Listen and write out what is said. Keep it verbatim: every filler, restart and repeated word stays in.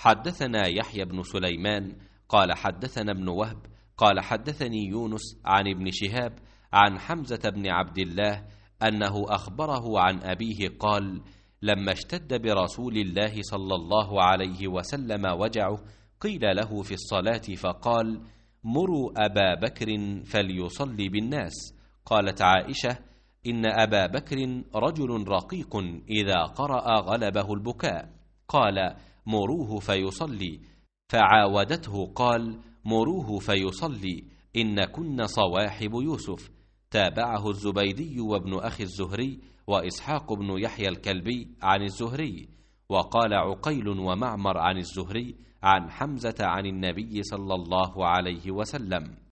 حدثنا يحيى بن سليمان قال حدثنا ابن وهب قال حدثني يونس عن ابن شهاب عن حمزة بن عبد الله أنه أخبره عن أبيه قال: لما اشتد برسول الله صلى الله عليه وسلم وجعه قيل له في الصلاة فقال: مروا أبا بكر فليصلي بالناس. قالت عائشة: إن أبا بكر رجل رقيق إذا قرأ غلبه البكاء. قال: مروه فيصلي. فعاودته قال: مروه فيصلي، إن كن صواحب يوسف. تابعه الزبيدي وابن أخي الزهري وإسحاق بن يحيى الكلبي عن الزهري. وقال عقيل ومعمر عن الزهري عن حمزة عن النبي صلى الله عليه وسلم.